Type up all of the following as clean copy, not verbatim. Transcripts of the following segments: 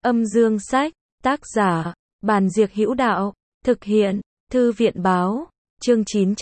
Âm dương sách, tác giả, Bàn Diệc Hữu Đạo, thực hiện, Thư viện báo, chương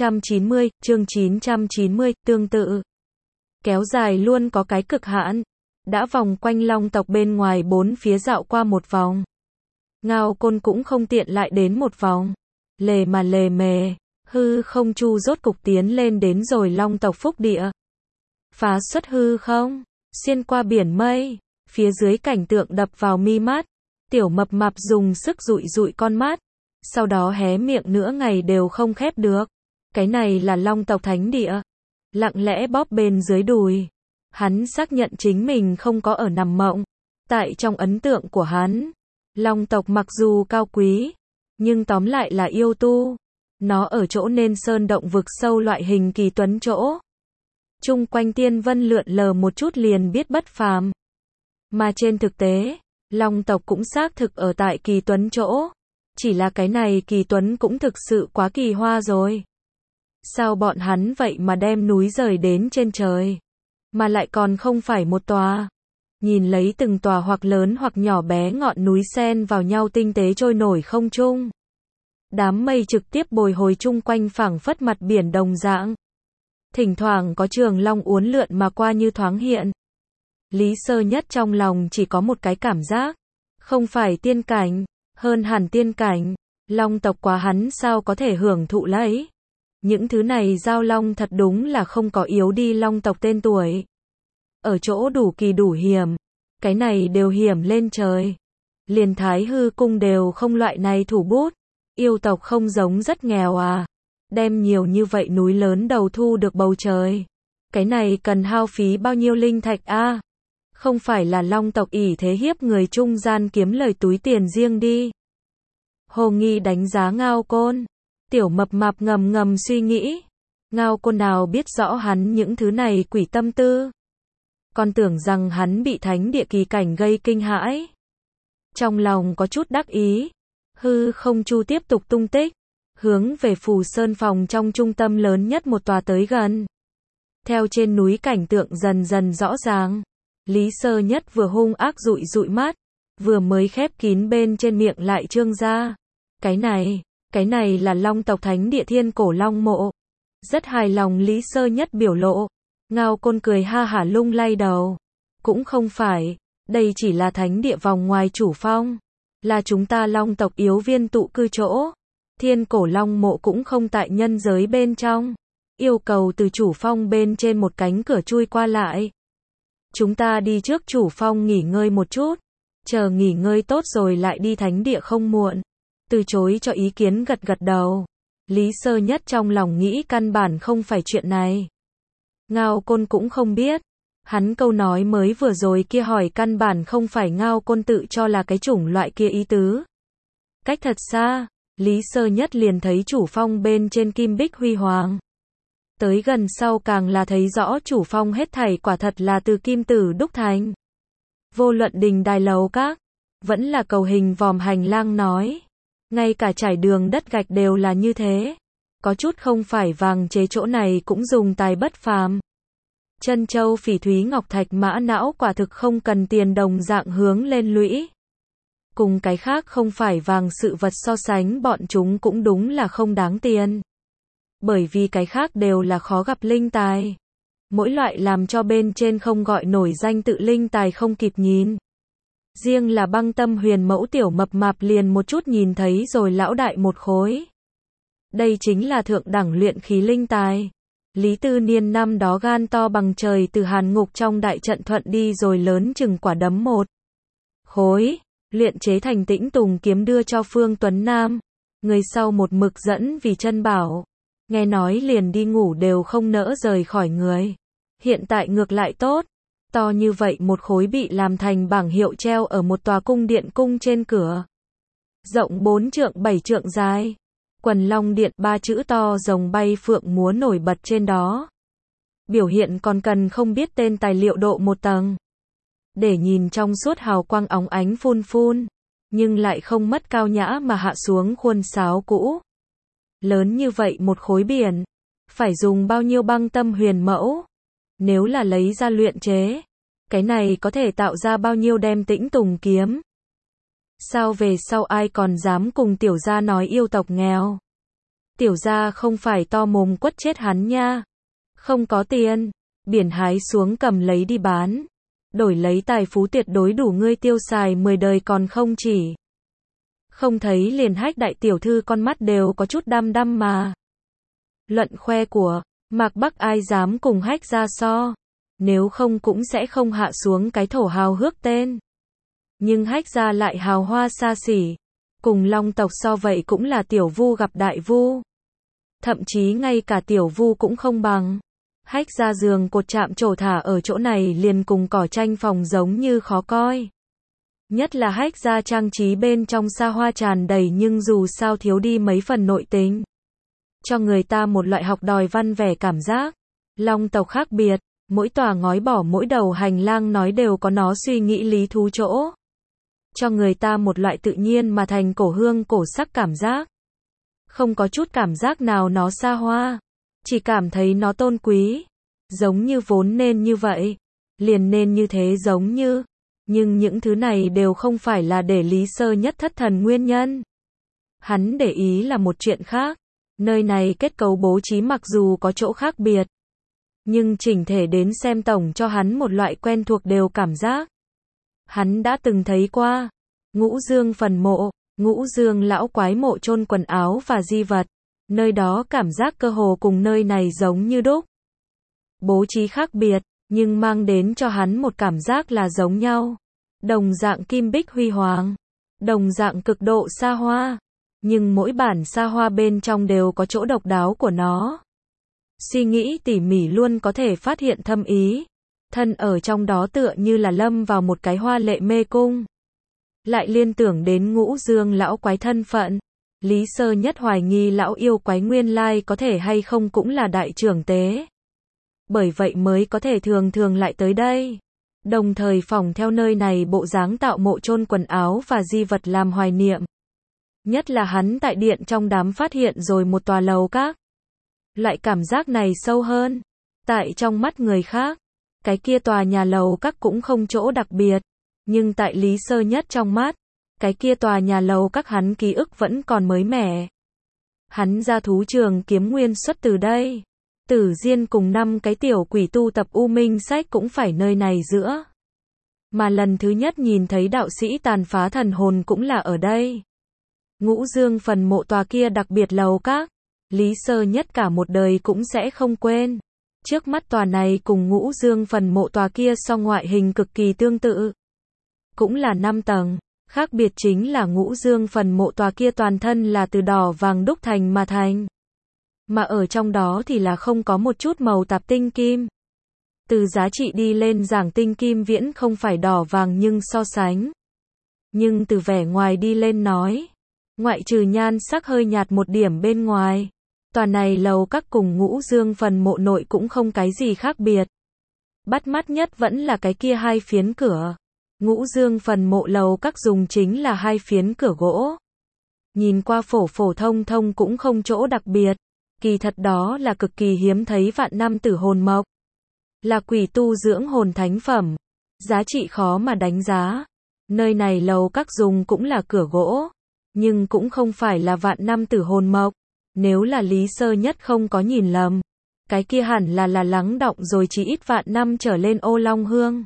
990, tương tự. Kéo dài luôn có cái cực hạn, đã vòng quanh long tộc bên ngoài bốn phía dạo qua một vòng. Ngao Côn cũng không tiện lại đến một vòng, lề mà lề mề, hư không chu rốt cục tiến lên đến rồi long tộc phúc địa. Phá xuất hư không, xuyên qua biển mây, phía dưới cảnh tượng đập vào mi mắt, tiểu mập mạp dùng sức dụi dụi con mắt, sau đó hé miệng nửa ngày đều không khép được. Cái này là long tộc thánh địa. Lặng lẽ bóp bên dưới đùi. Hắn xác nhận chính mình không có ở nằm mộng. Tại trong ấn tượng của hắn, long tộc mặc dù cao quý, nhưng tóm lại là yêu tu. Nó ở chỗ nên sơn động vực sâu loại hình kỳ tuấn chỗ. Chung quanh tiên vân lượn lờ một chút liền biết bất phàm. Mà trên thực tế, long tộc cũng xác thực ở tại kỳ tuấn chỗ. Chỉ là cái này kỳ tuấn cũng thực sự quá kỳ hoa rồi. Sao bọn hắn vậy mà đem núi rời đến trên trời? Mà lại còn không phải một tòa. Nhìn lấy từng tòa hoặc lớn hoặc nhỏ bé ngọn núi xen vào nhau tinh tế trôi nổi không trung. Đám mây trực tiếp bồi hồi chung quanh phảng phất mặt biển đồng dạng. Thỉnh thoảng có trường long uốn lượn mà qua như thoáng hiện. Lý Sơ Nhất trong lòng chỉ có một cái cảm giác. Không phải tiên cảnh, hơn hẳn tiên cảnh. Long tộc quá hắn sao có thể hưởng thụ lấy. Những thứ này giao long thật đúng là không có yếu đi long tộc tên tuổi. Ở chỗ đủ kỳ đủ hiểm. Cái này đều hiểm lên trời. Liền Thái Hư cung đều không loại này thủ bút. Yêu tộc không giống rất nghèo à. Đem nhiều như vậy núi lớn đầu thu được bầu trời. Cái này cần hao phí bao nhiêu linh thạch a? Không phải là long tộc ỷ thế hiếp người trung gian kiếm lời túi tiền riêng đi. Hồ Nghi đánh giá Ngao Côn. Tiểu mập mạp ngầm ngầm suy nghĩ. Ngao Côn nào biết rõ hắn những thứ này quỷ tâm tư. Còn tưởng rằng hắn bị thánh địa kỳ cảnh gây kinh hãi. Trong lòng có chút đắc ý. Hư không chu tiếp tục tung tích. Hướng về Phù Sơn phòng trong trung tâm lớn nhất một tòa tới gần. Theo trên núi cảnh tượng dần dần rõ ràng. Lý Sơ Nhất vừa hung ác dụi dụi mắt. Vừa mới khép kín bên trên miệng lại trương ra. Cái này là long tộc thánh địa Thiên Cổ Long Mộ. Rất hài lòng Lý Sơ Nhất biểu lộ. Ngao Côn cười ha hả lung lay đầu. Cũng không phải, đây chỉ là thánh địa vòng ngoài chủ phong. Là chúng ta long tộc yếu viên tụ cư chỗ. Thiên Cổ Long Mộ cũng không tại nhân giới bên trong. Yêu cầu từ chủ phong bên trên một cánh cửa chui qua lại. Chúng ta đi trước chủ phong nghỉ ngơi một chút. Chờ nghỉ ngơi tốt rồi lại đi thánh địa không muộn. Từ chối cho ý kiến gật gật đầu. Lý Sơ Nhất trong lòng nghĩ căn bản không phải chuyện này. Ngao Côn cũng không biết. Hắn câu nói mới vừa rồi kia hỏi căn bản không phải Ngao Côn tự cho là cái chủng loại kia ý tứ. Cách thật xa, Lý Sơ Nhất liền thấy chủ phong bên trên kim bích huy hoàng. Tới gần sau càng là thấy rõ chủ phong hết thảy quả thật là từ kim tử đúc thành. Vô luận đình đài lầu các, vẫn là cầu hình vòm hành lang nói. Ngay cả trải đường đất gạch đều là như thế. Có chút không phải vàng chế chỗ này cũng dùng tài bất phàm. Chân châu phỉ thúy ngọc thạch mã não quả thực không cần tiền đồng dạng hướng lên lũy. Cùng cái khác không phải vàng sự vật so sánh bọn chúng cũng đúng là không đáng tiền. Bởi vì cái khác đều là khó gặp linh tài. Mỗi loại làm cho bên trên không gọi nổi danh tự linh tài không kịp nhìn. Riêng là Băng Tâm Huyền Mẫu tiểu mập mạp liền một chút nhìn thấy rồi lão đại một khối. Đây chính là thượng đẳng luyện khí linh tài. Lý Tư Niên năm đó gan to bằng trời từ hàn ngục trong đại trận thuận đi rồi lớn chừng quả đấm một khối. Luyện chế thành Tĩnh Tùng kiếm đưa cho Phương Tuấn Nam. Người sau một mực dẫn vì chân bảo. Nghe nói liền đi ngủ đều không nỡ rời khỏi người. Hiện tại ngược lại tốt. To như vậy một khối bị làm thành bảng hiệu treo ở một tòa cung điện cung trên cửa. Rộng 4 trượng 7 trượng dài. Quần Long Điện 3 chữ to rồng bay phượng múa nổi bật trên đó. Biểu hiện còn cần không biết tên tài liệu độ một tầng. Để nhìn trong suốt hào quang óng ánh phun phun. Nhưng lại không mất cao nhã mà hạ xuống khuôn sáo cũ. Lớn như vậy một khối biển. Phải dùng bao nhiêu băng tâm huyền mẫu? Nếu là lấy ra luyện chế, cái này có thể tạo ra bao nhiêu đem Tĩnh Tùng kiếm. Sao về sau ai còn dám cùng tiểu gia nói yêu tộc nghèo? Tiểu gia không phải to mồm quất chết hắn nha. Không có tiền, biển hái xuống cầm lấy đi bán. Đổi lấy tài phú tuyệt đối đủ ngươi tiêu xài 10 đời còn không chỉ. Không thấy liền Hách đại tiểu thư con mắt đều có chút đăm đăm mà. Luận khoe của Mạc Bắc ai dám cùng Hách gia so. Nếu không cũng sẽ không hạ xuống cái thổ hào hước tên. Nhưng Hách gia lại hào hoa xa xỉ. Cùng Long tộc so vậy cũng là tiểu vu gặp đại vu. Thậm chí ngay cả tiểu vu cũng không bằng. Hách gia giường cột chạm trổ thả ở chỗ này liền cùng cỏ tranh phòng giống như khó coi. Nhất là Hách gia trang trí bên trong xa hoa tràn đầy nhưng dù sao thiếu đi mấy phần nội tính. Cho người ta một loại học đòi văn vẻ cảm giác. Long tộc khác biệt, mỗi tòa ngói bỏ mỗi đầu hành lang nói đều có nó suy nghĩ lý thú chỗ. Cho người ta một loại tự nhiên mà thành cổ hương cổ sắc cảm giác. Không có chút cảm giác nào nó xa hoa. Chỉ cảm thấy nó tôn quý. Giống như vốn nên như vậy. Liền nên như thế giống như. Nhưng những thứ này đều không phải là để Lý Sơ Nhất thất thần nguyên nhân. Hắn để ý là một chuyện khác. Nơi này kết cấu bố trí mặc dù có chỗ khác biệt. Nhưng chỉnh thể đến xem tổng cho hắn một loại quen thuộc đều cảm giác. Hắn đã từng thấy qua. Ngũ Dương phần mộ, Ngũ Dương lão quái mộ chôn quần áo và di vật. Nơi đó cảm giác cơ hồ cùng nơi này giống như đúc. Bố trí khác biệt, nhưng mang đến cho hắn một cảm giác là giống nhau. Đồng dạng kim bích huy hoàng. Đồng dạng cực độ xa hoa. Nhưng mỗi bản xa hoa bên trong đều có chỗ độc đáo của nó. Suy nghĩ tỉ mỉ luôn có thể phát hiện thâm ý. Thân ở trong đó tựa như là lâm vào một cái hoa lệ mê cung. Lại liên tưởng đến Ngũ Dương lão quái thân phận. Lý Sơ Nhất hoài nghi lão yêu quái nguyên lai có thể hay không cũng là đại trưởng tế. Bởi vậy mới có thể thường thường lại tới đây. Đồng thời phỏng theo nơi này bộ dáng tạo mộ chôn quần áo và di vật làm hoài niệm. Nhất là hắn tại điện trong đám phát hiện rồi một tòa lầu các. Loại cảm giác này sâu hơn. Tại trong mắt người khác, cái kia tòa nhà lầu các cũng không chỗ đặc biệt. Nhưng tại Lý Sơ Nhất trong mắt, cái kia tòa nhà lầu các hắn ký ức vẫn còn mới mẻ. Hắn ra thú trường kiếm nguyên xuất từ đây. Tử Diên cùng 5 cái tiểu quỷ tu tập U Minh Sách cũng phải nơi này giữa. Mà lần thứ nhất nhìn thấy đạo sĩ tàn phá thần hồn cũng là ở đây. Ngũ Dương phần mộ tòa kia đặc biệt lầu các. Lý Sơ Nhất cả một đời cũng sẽ không quên. Trước mắt tòa này cùng Ngũ Dương phần mộ tòa kia so ngoại hình cực kỳ tương tự. Cũng là 5 tầng. Khác biệt chính là Ngũ Dương phần mộ tòa kia toàn thân là từ đỏ vàng đúc thành mà thành. Mà ở trong đó thì là không có một chút màu tạp tinh kim. Từ giá trị đi lên giảng tinh kim viễn không phải đỏ vàng nhưng so sánh. Nhưng từ vẻ ngoài đi lên nói. Ngoại trừ nhan sắc hơi nhạt một điểm bên ngoài. Tòa này lầu các cùng Ngũ Dương phần mộ nội cũng không cái gì khác biệt. Bắt mắt nhất vẫn là cái kia 2 phiến cửa. Ngũ Dương phần mộ lầu các dùng chính là 2 phiến cửa gỗ. Nhìn qua phổ phổ thông thông cũng không chỗ đặc biệt. Kỳ thật đó là cực kỳ hiếm thấy vạn năm tử hồn mộc. Là quỷ tu dưỡng hồn thánh phẩm. Giá trị khó mà đánh giá. Nơi này lầu các dùng cũng là cửa gỗ. Nhưng cũng không phải là vạn năm tử hồn mộc. Nếu là Lý Sơ Nhất không có nhìn lầm. Cái kia hẳn là lắng đọng rồi chỉ ít vạn năm trở lên ô long hương.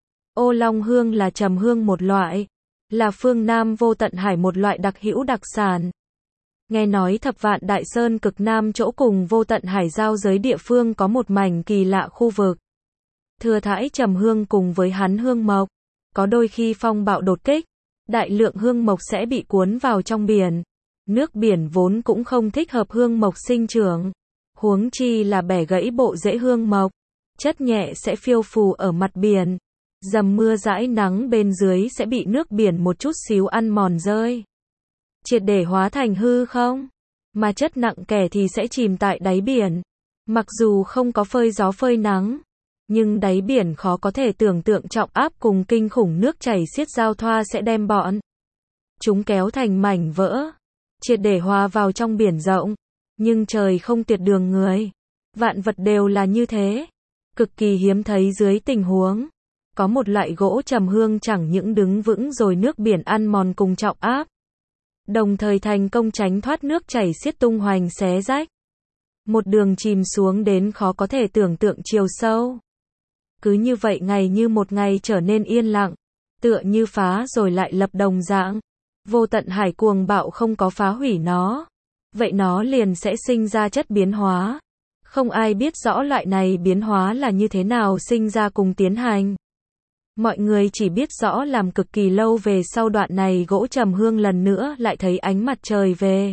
Ô long hương là trầm hương một loại. Là phương Nam Vô Tận Hải một loại đặc hữu đặc sản. Nghe nói Thập Vạn Đại Sơn cực Nam chỗ cùng Vô Tận Hải giao giới địa phương có một mảnh kỳ lạ khu vực. Thừa thãi trầm hương cùng với hắn hương mộc. Có đôi khi phong bạo đột kích. Đại lượng hương mộc sẽ bị cuốn vào trong biển. Nước biển vốn cũng không thích hợp hương mộc sinh trưởng. Huống chi là bẻ gãy bộ rễ hương mộc. Chất nhẹ sẽ phiêu phù ở mặt biển. Dầm mưa rãi nắng bên dưới sẽ bị nước biển một chút xíu ăn mòn rơi. Triệt để hóa thành hư không? Mà chất nặng kẻ thì sẽ chìm tại đáy biển. Mặc dù không có phơi gió phơi nắng. Nhưng đáy biển khó có thể tưởng tượng trọng áp cùng kinh khủng nước chảy xiết giao thoa sẽ đem bọn chúng kéo thành mảnh vỡ. Triệt để hòa vào trong biển rộng. Nhưng trời không tuyệt đường người. Vạn vật đều là như thế. Cực kỳ hiếm thấy dưới tình huống. Có một loại gỗ trầm hương chẳng những đứng vững rồi nước biển ăn mòn cùng trọng áp, đồng thời thành công tránh thoát nước chảy xiết tung hoành xé rách. Một đường chìm xuống đến khó có thể tưởng tượng chiều sâu. Cứ như vậy ngày như một ngày trở nên yên lặng, tựa như phá rồi lại lập đồng dạng. Vô tận hải cuồng bạo không có phá hủy nó, vậy nó liền sẽ sinh ra chất biến hóa. Không ai biết rõ loại này biến hóa là như thế nào sinh ra cùng tiến hành. Mọi người chỉ biết rõ làm cực kỳ lâu về sau đoạn này gỗ trầm hương lần nữa lại thấy ánh mặt trời về.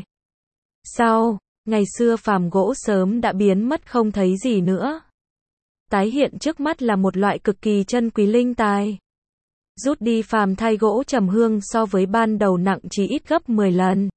Sau, ngày xưa phàm gỗ sớm đã biến mất không thấy gì nữa. Tái hiện trước mắt là một loại cực kỳ chân quý linh tài. Rút đi phàm thay gỗ trầm hương so với ban đầu nặng chỉ ít gấp 10 lần.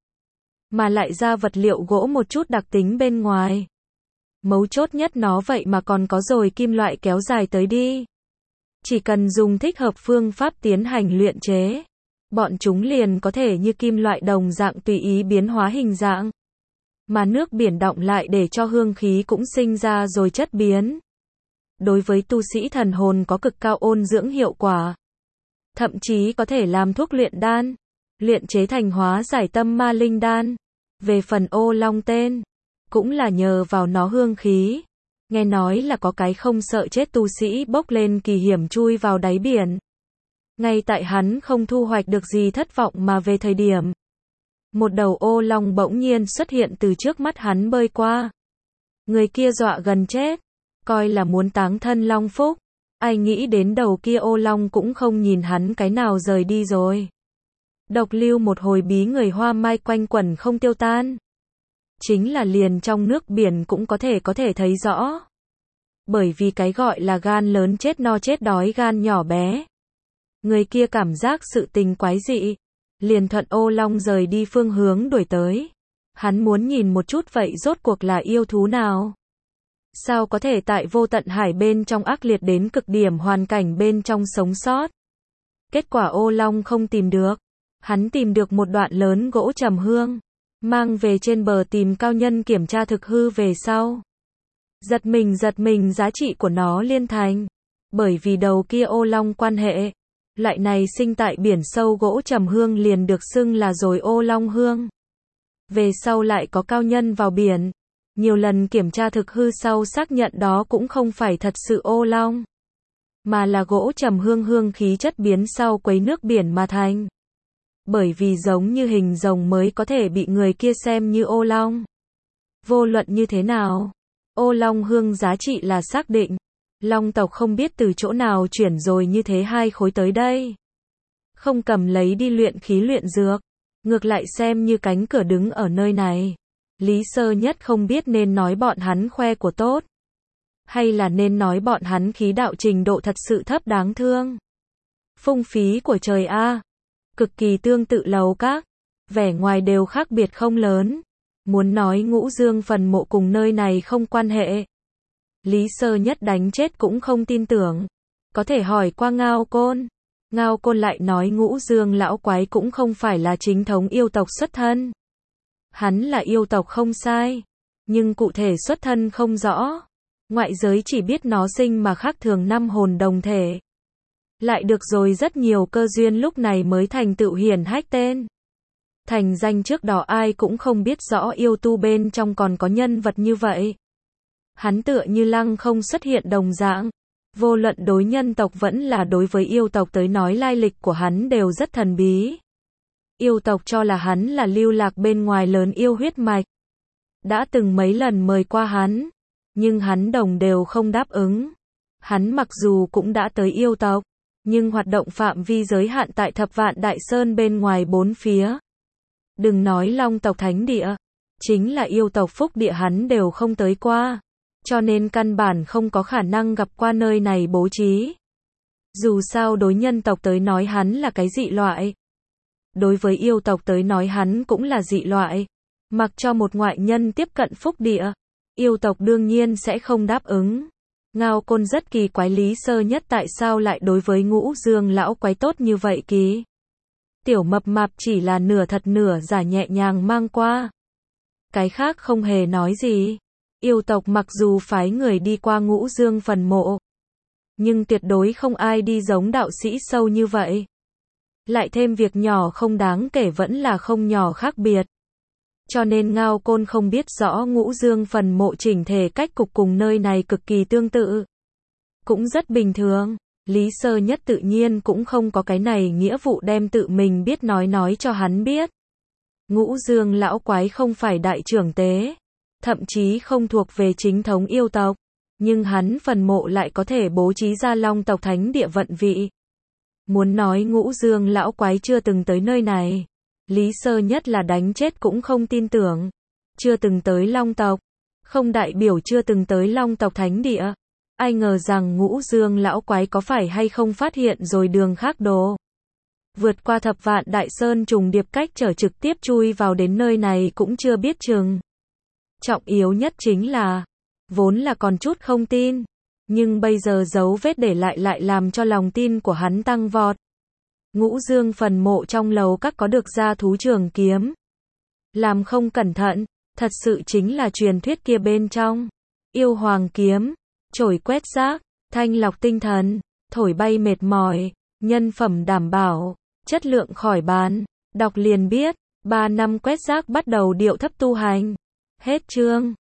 Mà lại ra vật liệu gỗ một chút đặc tính bên ngoài. Mấu chốt nhất nó vậy mà còn có rồi kim loại kéo dài tới đi. Chỉ cần dùng thích hợp phương pháp tiến hành luyện chế, bọn chúng liền có thể như kim loại đồng dạng tùy ý biến hóa hình dạng. Mà nước biển đọng lại để cho hương khí cũng sinh ra rồi chất biến. Đối với tu sĩ thần hồn có cực cao ôn dưỡng hiệu quả. Thậm chí có thể làm thuốc luyện đan, luyện chế thành hóa giải tâm ma linh đan. Về phần ô long tên, cũng là nhờ vào nó hương khí. Nghe nói là có cái không sợ chết tu sĩ bốc lên kỳ hiểm chui vào đáy biển. Ngay tại hắn không thu hoạch được gì thất vọng mà về thời điểm. Một đầu ô long bỗng nhiên xuất hiện từ trước mắt hắn bơi qua. Người kia dọa gần chết, coi là muốn táng thân long phúc. Ai nghĩ đến đầu kia ô long cũng không nhìn hắn cái nào rời đi rồi. Độc lưu một hồi bí người hoa mai quanh quẩn không tiêu tan. Chính là liền trong nước biển cũng có thể thấy rõ. Bởi vì cái gọi là gan lớn chết no chết đói gan nhỏ bé. Người kia cảm giác sự tình quái dị, liền thuận ô long rời đi phương hướng đuổi tới. Hắn muốn nhìn một chút vậy rốt cuộc là yêu thú nào. Sao có thể tại vô tận hải bên trong ác liệt đến cực điểm hoàn cảnh bên trong sống sót. Kết quả ô long không tìm được. Hắn tìm được một đoạn lớn gỗ trầm hương. Mang về trên bờ tìm cao nhân kiểm tra thực hư về sau. Giật mình giá trị của nó liên thành. Bởi vì đầu kia ô long quan hệ. Loại này sinh tại biển sâu gỗ trầm hương liền được xưng là rồi ô long hương. Về sau lại có cao nhân vào biển. Nhiều lần kiểm tra thực hư sau xác nhận đó cũng không phải thật sự ô long. Mà là gỗ trầm hương hương khí chất biến sau quấy nước biển mà thành. Bởi vì giống như hình rồng mới có thể bị người kia xem như ô long. Vô luận như thế nào, ô long hương giá trị là xác định. Long tộc không biết từ chỗ nào chuyển rồi như thế 2 khối tới đây. Không cầm lấy đi luyện khí luyện dược, ngược lại xem như cánh cửa đứng ở nơi này. Lý Sơ Nhất không biết nên nói bọn hắn khoe của tốt, hay là nên nói bọn hắn khí đạo trình độ thật sự thấp đáng thương. Phung phí của trời a. Cực kỳ tương tự lầu các, vẻ ngoài đều khác biệt không lớn. Muốn nói Ngũ Dương phần mộ cùng nơi này không quan hệ. Lý Sơ Nhất đánh chết cũng không tin tưởng. Có thể hỏi qua Ngao Côn. Ngao Côn lại nói Ngũ Dương lão quái cũng không phải là chính thống yêu tộc xuất thân. Hắn là yêu tộc không sai, nhưng cụ thể xuất thân không rõ. Ngoại giới chỉ biết nó sinh mà khác thường 5 hồn đồng thể. Lại được rồi rất nhiều cơ duyên lúc này mới thành tựu hiển hách tên. Thành danh trước đó ai cũng không biết rõ yêu tu bên trong còn có nhân vật như vậy. Hắn tựa như lăng không xuất hiện đồng dạng. Vô luận đối nhân tộc vẫn là đối với yêu tộc tới nói lai lịch của hắn đều rất thần bí. Yêu tộc cho là hắn là lưu lạc bên ngoài lớn yêu huyết mạch. Đã từng mấy lần mời qua hắn, nhưng hắn đồng đều không đáp ứng. Hắn mặc dù cũng đã tới yêu tộc, nhưng hoạt động phạm vi giới hạn tại Thập Vạn Đại Sơn bên ngoài 4 phía. Đừng nói Long tộc thánh địa, chính là yêu tộc phúc địa hắn đều không tới qua, cho nên căn bản không có khả năng gặp qua nơi này bố trí. Dù sao đối nhân tộc tới nói hắn là cái dị loại. Đối với yêu tộc tới nói hắn cũng là dị loại. Mặc cho một ngoại nhân tiếp cận phúc địa, yêu tộc đương nhiên sẽ không đáp ứng. Ngao Côn rất kỳ quái Lý Sơ Nhất tại sao lại đối với Ngũ Dương lão quái tốt như vậy ký. Tiểu mập mạp chỉ là nửa thật nửa giả nhẹ nhàng mang qua. Cái khác không hề nói gì. Yêu tộc mặc dù phái người đi qua Ngũ Dương phần mộ, nhưng tuyệt đối không ai đi giống đạo sĩ sâu như vậy. Lại thêm việc nhỏ không đáng kể vẫn là không nhỏ khác biệt. Cho nên Ngao Côn không biết rõ Ngũ Dương phần mộ chỉnh thể cách cục cùng nơi này cực kỳ tương tự. Cũng rất bình thường, Lý Sơ Nhất tự nhiên cũng không có cái này nghĩa vụ đem tự mình biết nói cho hắn biết. Ngũ Dương lão quái không phải đại trưởng tế, thậm chí không thuộc về chính thống yêu tộc, nhưng hắn phần mộ lại có thể bố trí ra Long tộc thánh địa vận vị. Muốn nói Ngũ Dương lão quái chưa từng tới nơi này, Lý Sơ Nhất là đánh chết cũng không tin tưởng. Chưa từng tới Long tộc, không đại biểu chưa từng tới Long tộc thánh địa. Ai ngờ rằng Ngũ Dương lão quái có phải hay không phát hiện rồi đường khác đồ. Vượt qua thập vạn đại sơn trùng điệp cách trở trực tiếp chui vào đến nơi này cũng chưa biết chừng. Trọng yếu nhất chính là, vốn là còn chút không tin, nhưng bây giờ dấu vết để lại làm cho lòng tin của hắn tăng vọt. Ngũ Dương phần mộ trong lầu các có được ra thú trường kiếm. Làm không cẩn thận, thật sự chính là truyền thuyết kia bên trong. Yêu hoàng kiếm, chổi quét rác, thanh lọc tinh thần, thổi bay mệt mỏi, nhân phẩm đảm bảo, chất lượng khỏi bàn. Đọc liền biết, 3 năm quét rác bắt đầu điệu thấp tu hành. Hết chương.